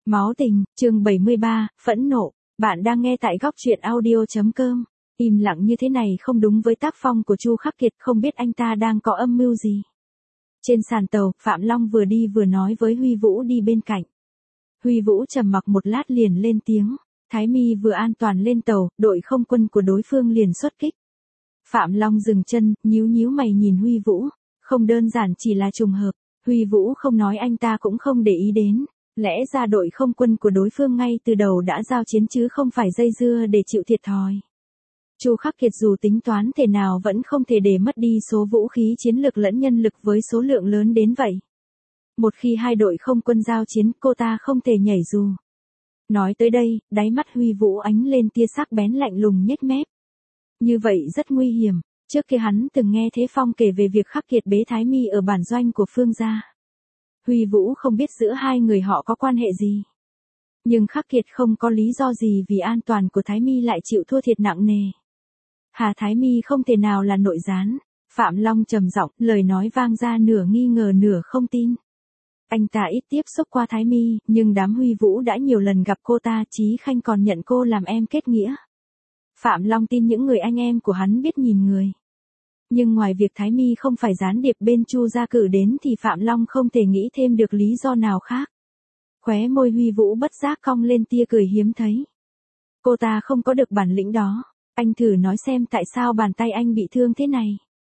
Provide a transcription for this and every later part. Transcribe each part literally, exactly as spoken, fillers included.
Máu tình, chương bảy mươi ba, phẫn nộ. Bạn đang nghe tại góc truyện audio chấm com. Im lặng như thế này không đúng với tác phong của Chu Khắc Kiệt, không biết anh ta đang có âm mưu gì. Trên sàn tàu, Phạm Long vừa đi vừa nói với Huy Vũ đi bên cạnh. Huy Vũ trầm mặc một lát liền lên tiếng. Thái Mi vừa an toàn lên tàu, đội không quân của đối phương liền xuất kích. Phạm Long dừng chân, nhíu nhíu mày nhìn Huy Vũ. Không đơn giản chỉ là trùng hợp. Huy Vũ không nói anh ta cũng không để ý đến. Lẽ ra đội không quân của đối phương ngay từ đầu đã giao chiến chứ không phải dây dưa để chịu thiệt thòi. Chu Khắc Kiệt dù tính toán thế nào vẫn không thể để mất đi số vũ khí chiến lược lẫn nhân lực với số lượng lớn đến vậy. Một khi hai đội không quân giao chiến, cô ta không thể nhảy dù. Nói tới đây, đáy mắt Huy Vũ ánh lên tia sắc bén lạnh lùng nhếch mép. Như vậy rất nguy hiểm. Trước kia hắn từng nghe Thế Phong kể về việc Khắc Kiệt bế Thái Mi ở bản doanh của Phương gia. Huy Vũ không biết giữa hai người họ có quan hệ gì. Nhưng Khắc Kiệt không có lý do gì vì an toàn của Thái Mi lại chịu thua thiệt nặng nề. Hà Thái Mi không thể nào là nội gián. Phạm Long trầm giọng, lời nói vang ra nửa nghi ngờ nửa không tin. Anh ta ít tiếp xúc qua Thái Mi, nhưng đám Huy Vũ đã nhiều lần gặp cô ta, Chí Khanh còn nhận cô làm em kết nghĩa. Phạm Long tin những người anh em của hắn biết nhìn người. Nhưng ngoài việc Thái Mi không phải gián điệp bên Chu gia cử đến thì Phạm Long không thể nghĩ thêm được lý do nào khác. Khóe môi Huy Vũ bất giác cong lên tia cười hiếm thấy. Cô ta không có được bản lĩnh đó. Anh thử nói xem tại sao bàn tay anh bị thương thế này.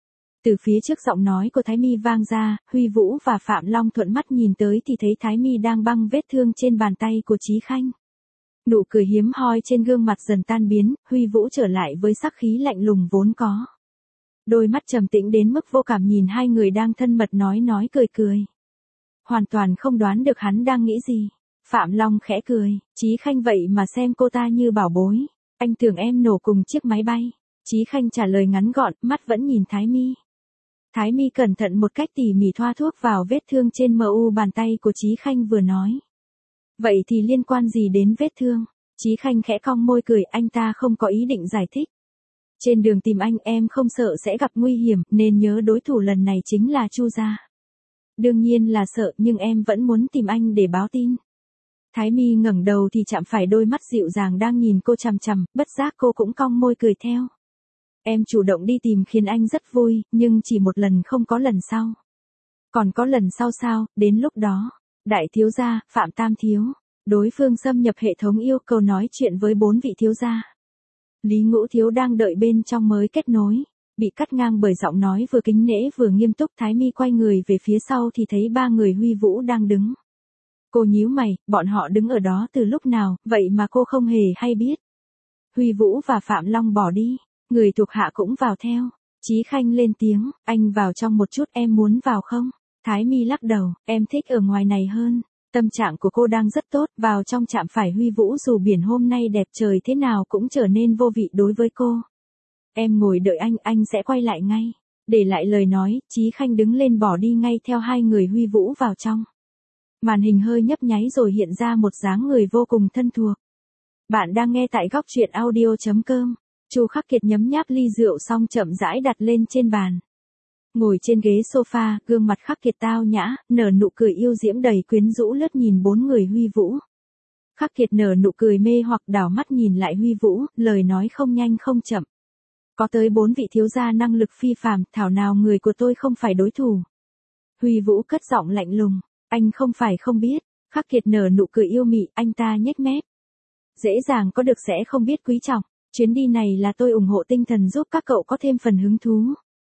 Từ phía trước giọng nói của Thái Mi vang ra, Huy Vũ và Phạm Long thuận mắt nhìn tới thì thấy Thái Mi đang băng vết thương trên bàn tay của Chí Khanh. Nụ cười hiếm hoi trên gương mặt dần tan biến, Huy Vũ trở lại với sắc khí lạnh lùng vốn có. Đôi mắt trầm tĩnh đến mức vô cảm nhìn hai người đang thân mật nói nói cười cười. Hoàn toàn không đoán được hắn đang nghĩ gì. Phạm Long khẽ cười, Chí Khanh vậy mà xem cô ta như bảo bối. Anh tưởng em nổ cùng chiếc máy bay. Chí Khanh trả lời ngắn gọn, mắt vẫn nhìn Thái Mi. Thái Mi cẩn thận một cách tỉ mỉ thoa thuốc vào vết thương trên mờ u bàn tay của Chí Khanh vừa nói. Vậy thì liên quan gì đến vết thương? Chí Khanh khẽ cong môi cười, anh ta không có ý định giải thích. Trên đường tìm anh em không sợ sẽ gặp nguy hiểm, nên nhớ đối thủ lần này chính là Chu gia. Đương nhiên là sợ, nhưng em vẫn muốn tìm anh để báo tin. Thái Mi ngẩng đầu thì chạm phải đôi mắt dịu dàng đang nhìn cô chằm chằm, bất giác cô cũng cong môi cười theo. Em chủ động đi tìm khiến anh rất vui, nhưng chỉ một lần không có lần sau. Còn có lần sau sao, đến lúc đó, đại thiếu gia, Phạm Tam thiếu, đối phương xâm nhập hệ thống yêu cầu nói chuyện với bốn vị thiếu gia. Lý Ngũ thiếu đang đợi bên trong mới kết nối, bị cắt ngang bởi giọng nói vừa kính nể vừa nghiêm túc. Thái Mi quay người về phía sau thì thấy ba người Huy Vũ đang đứng. Cô nhíu mày, bọn họ đứng ở đó từ lúc nào, vậy mà cô không hề hay biết. Huy Vũ và Phạm Long bỏ đi, người thuộc hạ cũng vào theo. Chí Khanh lên tiếng, anh vào trong một chút, em muốn vào không? Thái Mi lắc đầu, em thích ở ngoài này hơn. Tâm trạng của cô đang rất tốt, vào trong chạm phải Huy Vũ dù biển hôm nay đẹp trời thế nào cũng trở nên vô vị đối với cô. Em ngồi đợi anh, anh sẽ quay lại ngay. Để lại lời nói, Chí Khanh đứng lên bỏ đi ngay theo hai người Huy Vũ vào trong. Màn hình hơi nhấp nháy rồi hiện ra một dáng người vô cùng thân thuộc. Bạn đang nghe tại góc truyện audio chấm com. Chu Khắc Kiệt nhấm nháp ly rượu xong chậm rãi đặt lên trên bàn. Ngồi trên ghế sofa, gương mặt Khắc Kiệt tao nhã, nở nụ cười yêu diễm đầy quyến rũ lướt nhìn bốn người Huy Vũ. Khắc Kiệt nở nụ cười mê hoặc đảo mắt nhìn lại Huy Vũ, lời nói không nhanh không chậm. Có tới bốn vị thiếu gia năng lực phi phàm, thảo nào người của tôi không phải đối thủ. Huy Vũ cất giọng lạnh lùng, anh không phải không biết. Khắc Kiệt nở nụ cười yêu mị, anh ta nhếch mép. Dễ dàng có được sẽ không biết quý trọng. Chuyến đi này là tôi ủng hộ tinh thần giúp các cậu có thêm phần hứng thú.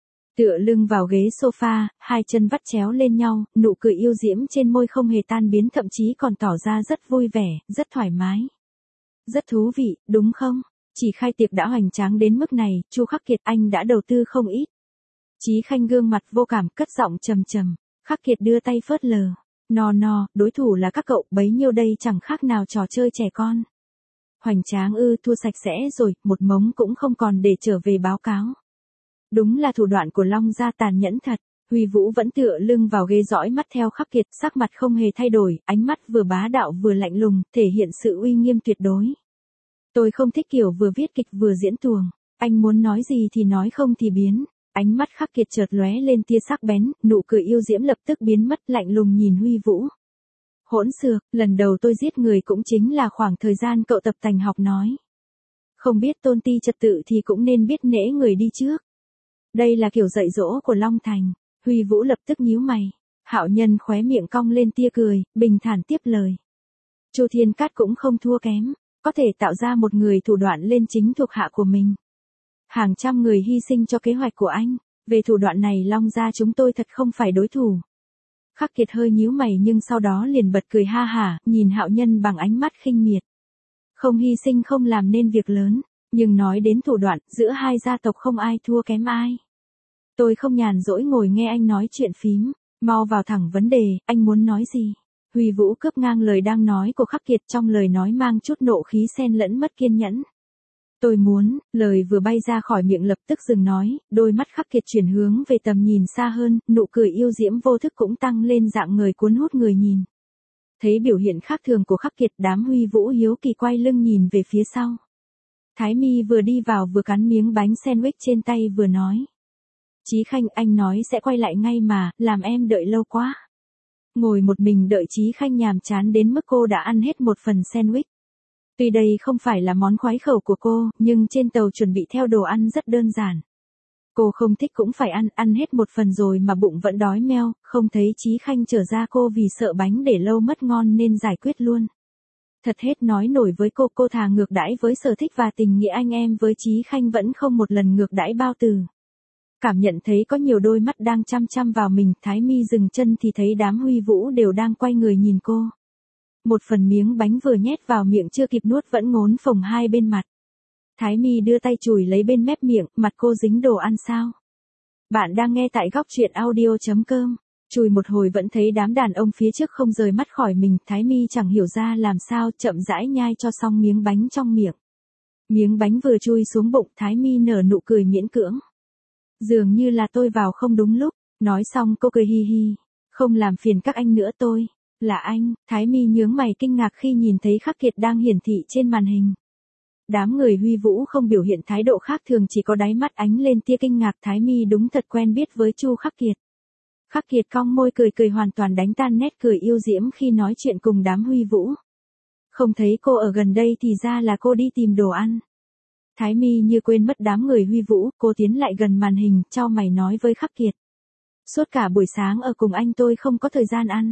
Tựa lưng vào ghế sofa, hai chân vắt chéo lên nhau, nụ cười yêu diễm trên môi không hề tan biến, thậm chí còn tỏ ra rất vui vẻ, rất thoải mái. Rất thú vị, đúng không? Chỉ khai tiệc đã hoành tráng đến mức này, Chu Khắc Kiệt anh đã đầu tư không ít. Chí Khanh gương mặt vô cảm cất giọng trầm trầm. Khắc Kiệt đưa tay phớt lờ. No no, đối thủ là các cậu, bấy nhiêu đây chẳng khác nào trò chơi trẻ con. Hoành tráng ư, thua sạch sẽ rồi, một mống cũng không còn để trở về báo cáo. Đúng là thủ đoạn của Long gia tàn nhẫn thật. Huy Vũ vẫn tựa lưng vào ghế dõi mắt theo Khắc Kiệt, sắc mặt không hề thay đổi, ánh mắt vừa bá đạo vừa lạnh lùng, thể hiện sự uy nghiêm tuyệt đối. Tôi không thích kiểu vừa viết kịch vừa diễn tuồng. Anh muốn nói gì thì nói, không thì biến. Ánh mắt Khắc Kiệt chợt lóe lên tia sắc bén, nụ cười yêu diễm lập tức biến mất, lạnh lùng nhìn Huy Vũ. Hỗn xược, lần đầu tôi giết người cũng chính là khoảng thời gian cậu tập tành học nói. Không biết tôn ti trật tự thì cũng nên biết nể người đi trước. Đây là kiểu dạy dỗ của Long Thành. Huy Vũ lập tức nhíu mày. Hạo Nhân khóe miệng cong lên tia cười, bình thản tiếp lời. Chu Thiên Cát cũng không thua kém, có thể tạo ra một người thủ đoạn lên chính thuộc hạ của mình. Hàng trăm người hy sinh cho kế hoạch của anh, về thủ đoạn này Long gia chúng tôi thật không phải đối thủ. Khắc Kiệt hơi nhíu mày nhưng sau đó liền bật cười ha hả, nhìn Hạo Nhân bằng ánh mắt khinh miệt. Không hy sinh không làm nên việc lớn, nhưng nói đến thủ đoạn, giữa hai gia tộc không ai thua kém ai. Tôi không nhàn rỗi ngồi nghe anh nói chuyện phím, mau vào thẳng vấn đề, anh muốn nói gì? Huy Vũ cướp ngang lời đang nói của Khắc Kiệt, trong lời nói mang chút nộ khí xen lẫn mất kiên nhẫn. Tôi muốn, lời vừa bay ra khỏi miệng lập tức dừng nói, đôi mắt Khắc Kiệt chuyển hướng về tầm nhìn xa hơn, nụ cười yêu diễm vô thức cũng tăng lên dạng người cuốn hút người nhìn. Thấy biểu hiện khác thường của Khắc Kiệt, đám Huy Vũ hiếu kỳ quay lưng nhìn về phía sau. Thái Mi vừa đi vào vừa cắn miếng bánh sandwich trên tay vừa nói. Chí Khanh, anh nói sẽ quay lại ngay mà, làm em đợi lâu quá. Ngồi một mình đợi Chí Khanh nhàm chán đến mức cô đã ăn hết một phần sandwich. Tuy đây không phải là món khoái khẩu của cô, nhưng trên tàu chuẩn bị theo đồ ăn rất đơn giản. Cô không thích cũng phải ăn, ăn hết một phần rồi mà bụng vẫn đói meo, không thấy Chí Khanh trở ra cô vì sợ bánh để lâu mất ngon nên giải quyết luôn. Thật hết nói nổi với cô, cô thà ngược đãi với sở thích và tình nghĩa anh em với Chí Khanh vẫn không một lần ngược đãi bao từ. Cảm nhận thấy có nhiều đôi mắt đang chăm chăm vào mình, Thái Mi dừng chân thì thấy đám Huy Vũ đều đang quay người nhìn cô. Một phần miếng bánh vừa nhét vào miệng chưa kịp nuốt vẫn ngốn phồng hai bên mặt. Thái Mi đưa tay chùi lấy bên mép miệng, mặt cô dính đồ ăn sao? Bạn đang nghe tại góc truyện audio chấm com. Chùi một hồi vẫn thấy đám đàn ông phía trước không rời mắt khỏi mình, Thái Mi chẳng hiểu ra làm sao, chậm rãi nhai cho xong miếng bánh trong miệng. Miếng bánh vừa chui xuống bụng, Thái Mi nở nụ cười miễn cưỡng. Dường như là tôi vào không đúng lúc, nói xong cô cười hi hi. Không làm phiền các anh nữa, tôi là anh. Thái Mi nhướng mày kinh ngạc khi nhìn thấy Khắc Kiệt đang hiển thị trên màn hình. Đám người Huy Vũ không biểu hiện thái độ khác thường, chỉ có đáy mắt ánh lên tia kinh ngạc. Thái Mi đúng thật quen biết với Chu Khắc Kiệt. Khắc Kiệt cong môi cười cười hoàn toàn đánh tan nét cười yêu diễm khi nói chuyện cùng đám Huy Vũ. Không thấy cô ở gần đây thì ra là cô đi tìm đồ ăn. Thái Mi như quên mất đám người Huy Vũ, cô tiến lại gần màn hình, chau mày nói với Khắc Kiệt. Suốt cả buổi sáng ở cùng anh tôi không có thời gian ăn.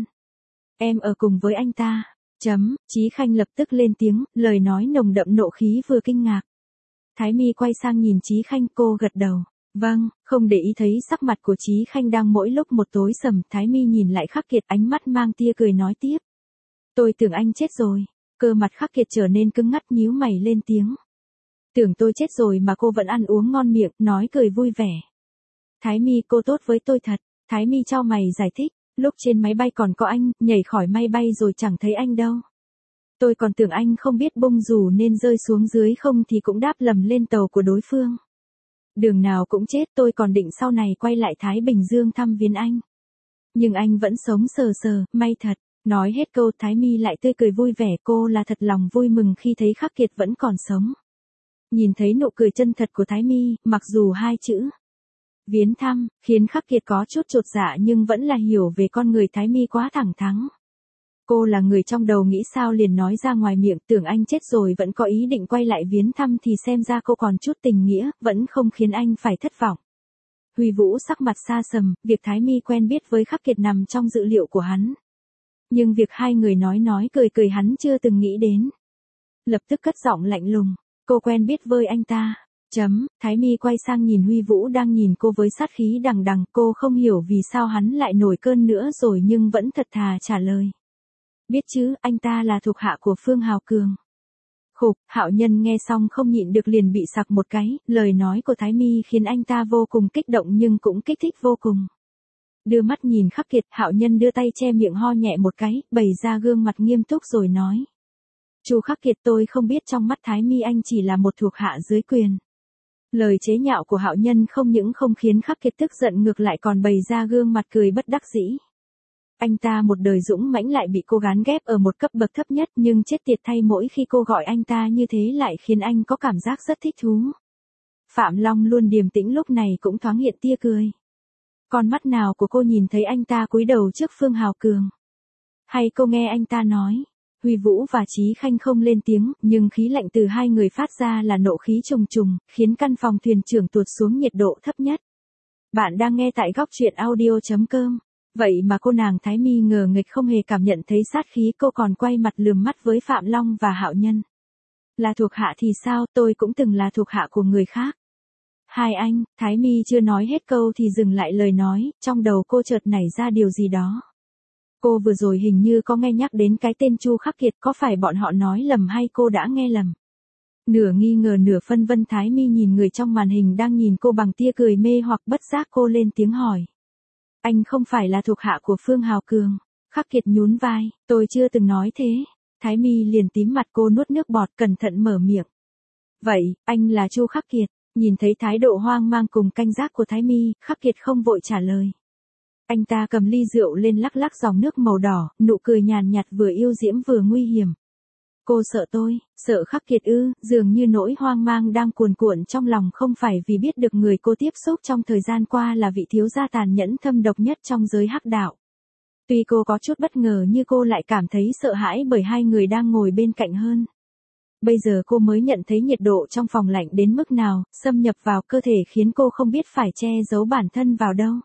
Em ở cùng với anh ta. Chấm, Chí Khanh lập tức lên tiếng, lời nói nồng đậm nộ khí vừa kinh ngạc. Thái Mi quay sang nhìn Chí Khanh, cô gật đầu. Vâng, không để ý thấy sắc mặt của Chí Khanh đang mỗi lúc một tối sầm, Thái Mi nhìn lại Khắc Kiệt, ánh mắt mang tia cười nói tiếp. Tôi tưởng anh chết rồi. Cơ mặt Khắc Kiệt trở nên cứng ngắt, nhíu mày lên tiếng. Tưởng tôi chết rồi mà cô vẫn ăn uống ngon miệng, nói cười vui vẻ. Thái Mi, cô tốt với tôi thật. Thái Mi chau mày giải thích, lúc trên máy bay còn có anh, nhảy khỏi máy bay rồi chẳng thấy anh đâu. Tôi còn tưởng anh không biết bung dù nên rơi xuống dưới, không thì cũng đáp lầm lên tàu của đối phương. Đường nào cũng chết, tôi còn định sau này quay lại Thái Bình Dương thăm viếng anh. Nhưng anh vẫn sống sờ sờ, may thật. Nói hết câu, Thái Mi lại tươi cười vui vẻ, cô là thật lòng vui mừng khi thấy Khắc Kiệt vẫn còn sống. Nhìn thấy nụ cười chân thật của Thái Mi, mặc dù hai chữ viếng thăm khiến Khắc Kiệt có chút chột dạ nhưng vẫn là hiểu về con người Thái Mi quá thẳng thắn. Cô là người trong đầu nghĩ sao liền nói ra ngoài miệng, tưởng anh chết rồi vẫn có ý định quay lại viếng thăm thì xem ra cô còn chút tình nghĩa, vẫn không khiến anh phải thất vọng. Huy Vũ sắc mặt xa sầm, việc Thái Mi quen biết với Khắc Kiệt nằm trong dự liệu của hắn. Nhưng việc hai người nói nói cười cười hắn chưa từng nghĩ đến. Lập tức cất giọng lạnh lùng, cô quen biết với anh ta. Chấm, Thái Mi quay sang nhìn Huy Vũ đang nhìn cô với sát khí đằng đằng, cô không hiểu vì sao hắn lại nổi cơn nữa rồi nhưng vẫn thật thà trả lời. Biết chứ, anh ta là thuộc hạ của Phương Hào Cường. Khục, Hạo Nhân nghe xong không nhịn được liền bị sặc một cái, lời nói của Thái Mi khiến anh ta vô cùng kích động nhưng cũng kích thích vô cùng. Đưa mắt nhìn Khắc Kiệt, Hạo Nhân đưa tay che miệng ho nhẹ một cái, bày ra gương mặt nghiêm túc rồi nói. Chu Khắc Kiệt, tôi không biết trong mắt Thái Mi anh chỉ là một thuộc hạ dưới quyền. Lời chế nhạo của Hạo Nhân không những không khiến Khắc Kiệt tức giận ngược lại còn bày ra gương mặt cười bất đắc dĩ. Anh ta một đời dũng mãnh lại bị cô gán ghép ở một cấp bậc thấp nhất nhưng chết tiệt thay mỗi khi cô gọi anh ta như thế lại khiến anh có cảm giác rất thích thú. Phạm Long luôn điềm tĩnh lúc này cũng thoáng hiện tia cười. Con mắt nào của cô nhìn thấy anh ta cúi đầu trước Phương Hào Cường. Hay cô nghe anh ta nói? Huy Vũ và Chí Khanh không lên tiếng, nhưng khí lạnh từ hai người phát ra là nộ khí trùng trùng, khiến căn phòng thuyền trưởng tụt xuống nhiệt độ thấp nhất. Bạn đang nghe tại góc truyện audio.com. Vậy mà cô nàng Thái My ngờ nghịch không hề cảm nhận thấy sát khí, cô còn quay mặt lườm mắt với Phạm Long và Hạo Nhân. Là thuộc hạ thì sao, tôi cũng từng là thuộc hạ của người khác. Hai anh, Thái My chưa nói hết câu thì dừng lại lời nói, trong đầu cô chợt nảy ra điều gì đó. Cô vừa rồi hình như có nghe nhắc đến cái tên Chu Khắc Kiệt, có phải bọn họ nói lầm hay cô đã nghe lầm? Nửa nghi ngờ nửa phân vân, Thái My nhìn người trong màn hình đang nhìn cô bằng tia cười mê hoặc, bất giác cô lên tiếng hỏi. Anh không phải là thuộc hạ của Phương Hào Cường? Khắc Kiệt nhún vai, tôi chưa từng nói thế. Thái My liền tím mặt, cô nuốt nước bọt cẩn thận mở miệng. Vậy, anh là Chu Khắc Kiệt? Nhìn thấy thái độ hoang mang cùng canh giác của Thái My, Khắc Kiệt không vội trả lời. Anh ta cầm ly rượu lên lắc lắc dòng nước màu đỏ, nụ cười nhàn nhạt vừa yêu diễm vừa nguy hiểm. Cô sợ tôi, sợ Khắc Kiệt ư? Dường như nỗi hoang mang đang cuồn cuộn trong lòng không phải vì biết được người cô tiếp xúc trong thời gian qua là vị thiếu gia tàn nhẫn thâm độc nhất trong giới hắc đạo. Tuy cô có chút bất ngờ nhưng cô lại cảm thấy sợ hãi bởi hai người đang ngồi bên cạnh hơn. Bây giờ cô mới nhận thấy nhiệt độ trong phòng lạnh đến mức nào, xâm nhập vào cơ thể khiến cô không biết phải che giấu bản thân vào đâu.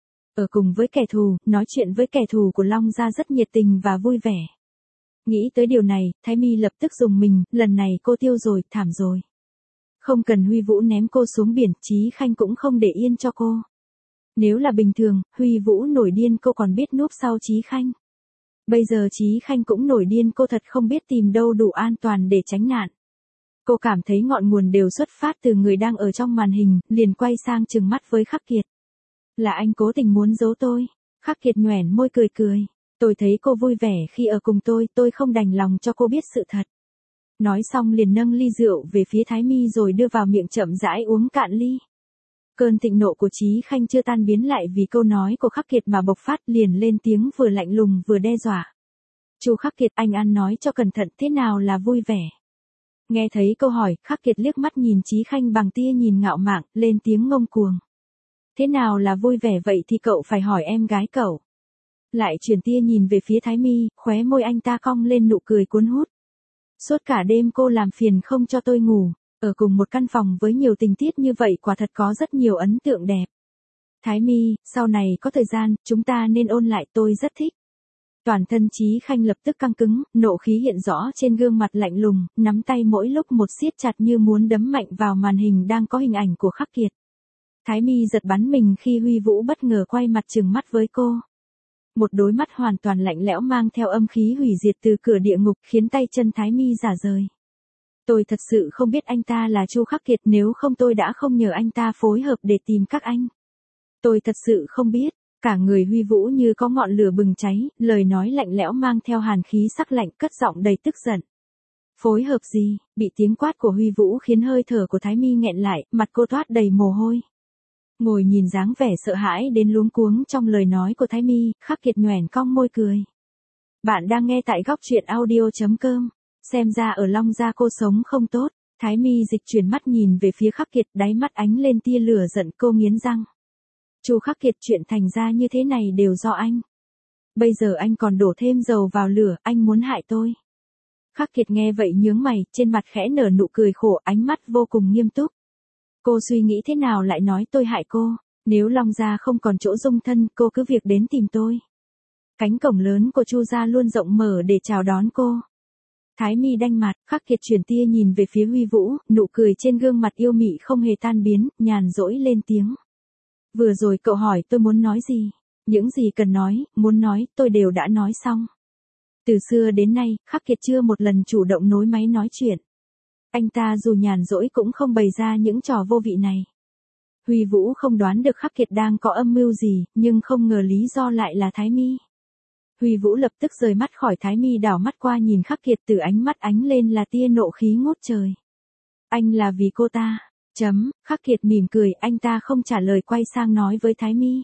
Ở cùng với kẻ thù, nói chuyện với kẻ thù của Long Gia rất nhiệt tình và vui vẻ. Nghĩ tới điều này, Thái My lập tức rùng mình, lần này cô tiêu rồi, thảm rồi. Không cần Huy Vũ ném cô xuống biển, Chí Khanh cũng không để yên cho cô. Nếu là bình thường, Huy Vũ nổi điên cô còn biết núp sau Chí Khanh. Bây giờ Chí Khanh cũng nổi điên, cô thật không biết tìm đâu đủ an toàn để tránh nạn. Cô cảm thấy ngọn nguồn đều xuất phát từ người đang ở trong màn hình, liền quay sang trừng mắt với Khắc Kiệt. Là anh cố tình muốn giấu tôi? Khắc Kiệt nhoẻn môi cười cười. Tôi thấy cô vui vẻ khi ở cùng tôi, tôi không đành lòng cho cô biết sự thật. Nói xong liền nâng ly rượu về phía Thái My rồi đưa vào miệng chậm rãi uống cạn ly. Cơn thịnh nộ của Chí Khanh chưa tan biến lại vì câu nói của Khắc Kiệt mà bộc phát, liền lên tiếng vừa lạnh lùng vừa đe dọa. Chu Khắc Kiệt, anh ăn nói cho cẩn thận, thế nào là vui vẻ? Nghe thấy câu hỏi, Khắc Kiệt liếc mắt nhìn Chí Khanh bằng tia nhìn ngạo mạn, lên tiếng ngông cuồng. Thế nào là vui vẻ vậy thì cậu phải hỏi em gái cậu. Lại chuyển tia nhìn về phía Thái My, khóe môi anh ta cong lên nụ cười cuốn hút. Suốt cả đêm cô làm phiền không cho tôi ngủ, ở cùng một căn phòng với nhiều tình tiết như vậy quả thật có rất nhiều ấn tượng đẹp. Thái My, sau này có thời gian, chúng ta nên ôn lại, tôi rất thích. Toàn thân Chí Khanh lập tức căng cứng, nộ khí hiện rõ trên gương mặt lạnh lùng, nắm tay mỗi lúc một siết chặt như muốn đấm mạnh vào màn hình đang có hình ảnh của Khắc Kiệt. Thái My giật bắn mình khi Huy Vũ bất ngờ quay mặt trừng mắt với cô. Một đôi mắt hoàn toàn lạnh lẽo mang theo âm khí hủy diệt từ cửa địa ngục khiến tay chân Thái My rả rời. Tôi thật sự không biết anh ta là Chu Khắc Kiệt, nếu không tôi đã không nhờ anh ta phối hợp để tìm các anh. Tôi thật sự không biết. Cả người Huy Vũ như có ngọn lửa bừng cháy, lời nói lạnh lẽo mang theo hàn khí sắc lạnh, cất giọng đầy tức giận. Phối hợp gì? Bị tiếng quát của Huy Vũ khiến hơi thở của Thái My nghẹn lại, mặt cô toát đầy mồ hôi. Ngồi nhìn dáng vẻ sợ hãi đến luống cuống trong lời nói của Thái My, Khắc Kiệt nhoẻn cong môi cười. Bạn đang nghe tại góc truyện audio.com. Xem ra ở Long Gia cô sống không tốt. Thái My dịch chuyển mắt nhìn về phía Khắc Kiệt, đáy mắt ánh lên tia lửa giận, cô nghiến răng. Chu Khắc Kiệt, chuyện thành ra như thế này đều do anh. Bây giờ anh còn đổ thêm dầu vào lửa, anh muốn hại tôi. Khắc Kiệt nghe vậy nhướng mày, trên mặt khẽ nở nụ cười khổ, ánh mắt vô cùng nghiêm túc. Cô suy nghĩ thế nào lại nói tôi hại cô? Nếu Long Gia không còn chỗ dung thân, cô cứ việc đến tìm tôi. Cánh cổng lớn của Chu gia luôn rộng mở để chào đón cô. Thái My đanh mặt, Khắc Kiệt chuyển tia nhìn về phía Huy Vũ, nụ cười trên gương mặt yêu mị không hề tan biến, nhàn rỗi lên tiếng. Vừa rồi cậu hỏi tôi muốn nói gì? Những gì cần nói, muốn nói, tôi đều đã nói xong. Từ xưa đến nay, Khắc Kiệt chưa một lần chủ động nối máy nói chuyện. Anh ta dù nhàn rỗi cũng không bày ra những trò vô vị này. Huy Vũ không đoán được Khắc Kiệt đang có âm mưu gì, nhưng không ngờ lý do lại là Thái My. Huy Vũ lập tức rời mắt khỏi Thái My, đảo mắt qua nhìn Khắc Kiệt, từ ánh mắt ánh lên là tia nộ khí ngút trời. Anh là vì cô ta. Chấm, Khắc Kiệt mỉm cười, anh ta không trả lời, quay sang nói với Thái My.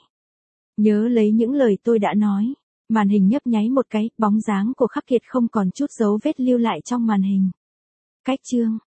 Nhớ lấy những lời tôi đã nói. Màn hình nhấp nháy một cái, bóng dáng của Khắc Kiệt không còn chút dấu vết lưu lại trong màn hình. Cách chương.